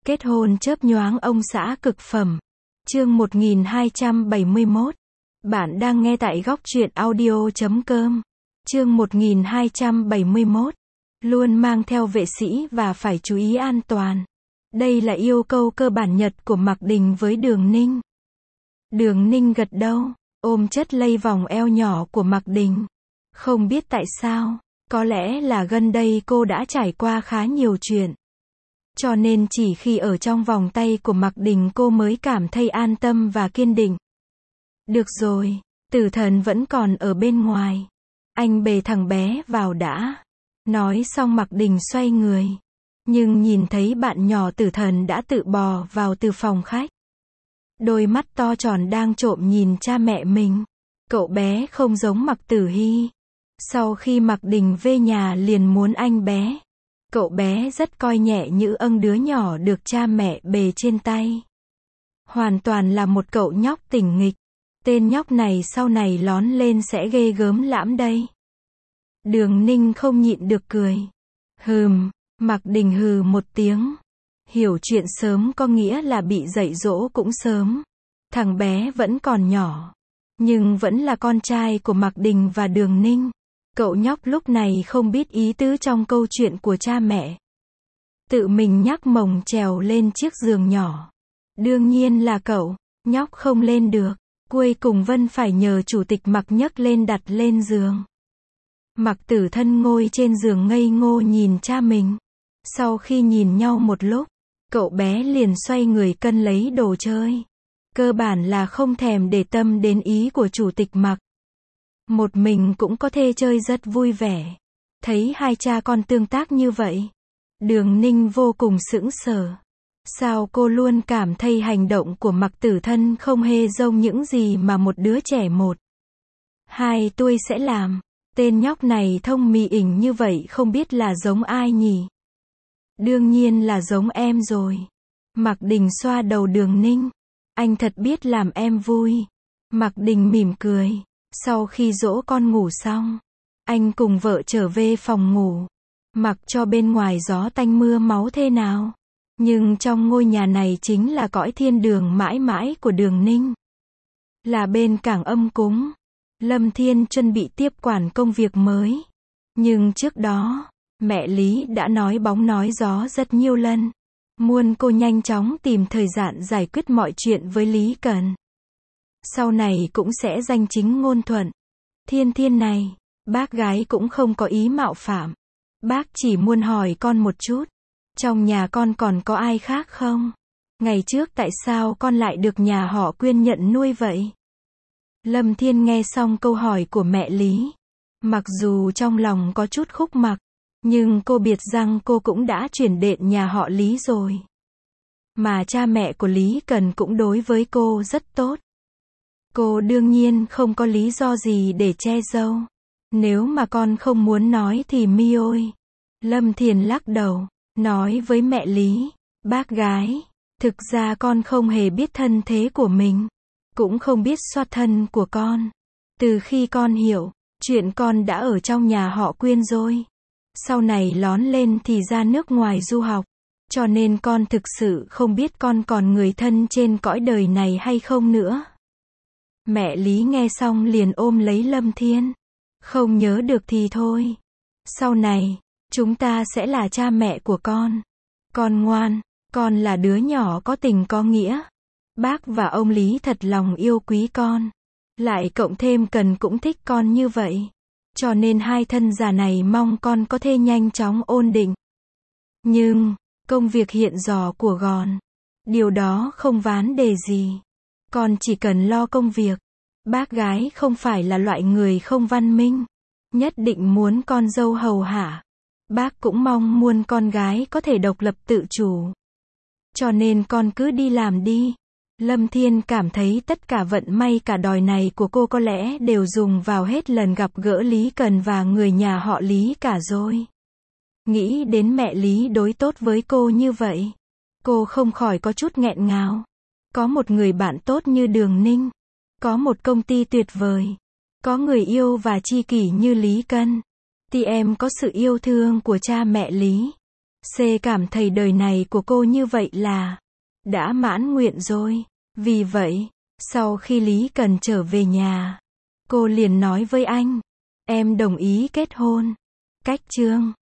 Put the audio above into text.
Kết hôn chớp nhoáng ông xã cực phẩm. Chương 1271. Bạn đang nghe tại góc truyện audio.com. Chương 1271. Luôn mang theo vệ sĩ và phải chú ý an toàn. Đây là yêu cầu cơ bản nhất của Mạc Đình với Đường Ninh. Đường Ninh gật đầu, ôm chất lây vòng eo nhỏ của Mạc Đình. Không biết tại sao, có lẽ là gần đây cô đã trải qua khá nhiều chuyện. Cho nên chỉ khi ở trong vòng tay của Mạc Đình cô mới cảm thấy an tâm và kiên định. Được rồi, Tử Thần vẫn còn ở bên ngoài. Anh bế thằng bé vào đã. Nói xong Mạc Đình xoay người. Nhưng nhìn thấy bạn nhỏ Tử Thần đã tự bò vào từ phòng khách. Đôi mắt to tròn đang trộm nhìn cha mẹ mình. Cậu bé không giống Mạc Tử Hy. Sau khi Mạc Đình về nhà liền muốn anh bé. Cậu bé rất coi nhẹ như đứa nhỏ được cha mẹ bế trên tay. Hoàn toàn là một cậu nhóc tỉnh nghịch. Tên nhóc này sau này lón lên sẽ ghê gớm lắm đây. Đường Ninh không nhịn được cười. Mạc Đình hừ một tiếng. Hiểu chuyện sớm có nghĩa là bị dạy dỗ cũng sớm. Thằng bé vẫn còn nhỏ. Nhưng vẫn là con trai của Mạc Đình và Đường Ninh. Cậu nhóc lúc này không biết ý tứ trong câu chuyện của cha mẹ. Tự mình nhắc mồng trèo lên chiếc giường nhỏ. Đương nhiên là cậu, nhóc không lên được. Cuối cùng Vân phải nhờ chủ tịch Mạc nhấc lên đặt lên giường. Mạc Tử Thân ngồi trên giường ngây ngô nhìn cha mình. Sau khi nhìn nhau một lúc, cậu bé liền xoay người cân lấy đồ chơi. Cơ bản là không thèm để tâm đến ý của chủ tịch Mạc. Một mình cũng có thể chơi rất vui vẻ. Thấy hai cha con tương tác như vậy, Đường Ninh vô cùng sững sờ. Sao cô luôn cảm thấy hành động của Mạc Tử Thân không hề giống những gì mà một đứa trẻ 1, 2 tuổi sẽ làm. Tên nhóc này thông mì ỉnh như vậy không biết là giống ai nhỉ? Đương nhiên là giống em rồi. Mạc Đình xoa đầu Đường Ninh. Anh thật biết làm em vui. Mạc Đình mỉm cười. Sau khi dỗ con ngủ xong, anh cùng vợ trở về phòng ngủ. Mặc cho bên ngoài gió tanh mưa máu thế nào. Nhưng trong ngôi nhà này chính là cõi thiên đường mãi mãi của Đường Ninh. Là bên cảng âm cúng. Lâm Thiên chuẩn bị tiếp quản công việc mới. Nhưng trước đó, mẹ Lý đã nói bóng nói gió rất nhiều lần. Muốn cô nhanh chóng tìm thời gian giải quyết mọi chuyện với Lý Cần. Sau này cũng sẽ danh chính ngôn thuận. Thiên này, bác gái cũng không có ý mạo phạm. Bác chỉ muốn hỏi con một chút. Trong nhà con còn có ai khác không? Ngày trước tại sao con lại được nhà họ Quyên nhận nuôi vậy? Lâm Thiên nghe xong câu hỏi của mẹ Lý. Mặc dù trong lòng có chút khúc mắc, nhưng cô biết rằng cô cũng đã chuyển đện nhà họ Lý rồi. Mà cha mẹ của Lý Cần cũng đối với cô rất tốt. Cô đương nhiên không có lý do gì để che giấu. Nếu mà con không muốn nói thì mi ơi. Lâm Thiền lắc đầu, nói với mẹ Lý, bác gái, thực ra con không hề biết thân thế của mình. Cũng không biết xuất thân của con. Từ khi con hiểu, chuyện con đã ở trong nhà họ Quyên rồi. Sau này lón lên thì ra nước ngoài du học. Cho nên con thực sự không biết con còn người thân trên cõi đời này hay không nữa. Mẹ Lý nghe xong liền ôm lấy Lâm Thiên. Không nhớ được thì thôi. Sau này, chúng ta sẽ là cha mẹ của con. Con ngoan, con là đứa nhỏ có tình có nghĩa. Bác và ông Lý thật lòng yêu quý con. Lại cộng thêm Cần cũng thích con như vậy. Cho nên hai thân già này mong con có thể nhanh chóng ổn định. Nhưng, công việc hiện giờ của con, điều đó không vấn đề gì. Con chỉ cần lo công việc. Bác gái không phải là loại người không văn minh. Nhất định muốn con dâu hầu hạ. Bác cũng mong muốn con gái có thể độc lập tự chủ. Cho nên con cứ đi làm đi. Lâm Thiên cảm thấy tất cả vận may cả đời này của cô có lẽ đều dùng vào hết lần gặp gỡ Lý Cần và người nhà họ Lý cả rồi. Nghĩ đến mẹ Lý đối tốt với cô như vậy, cô không khỏi có chút nghẹn ngào. Có một người bạn tốt như Đường Ninh. Có một công ty tuyệt vời. Có người yêu và tri kỷ như Lý Cần. Thì em có sự yêu thương của cha mẹ Lý. C cảm thấy đời này của cô như vậy là đã mãn nguyện rồi. Vì vậy, sau khi Lý Cần trở về nhà, cô liền nói với anh, em đồng ý kết hôn. Cách chương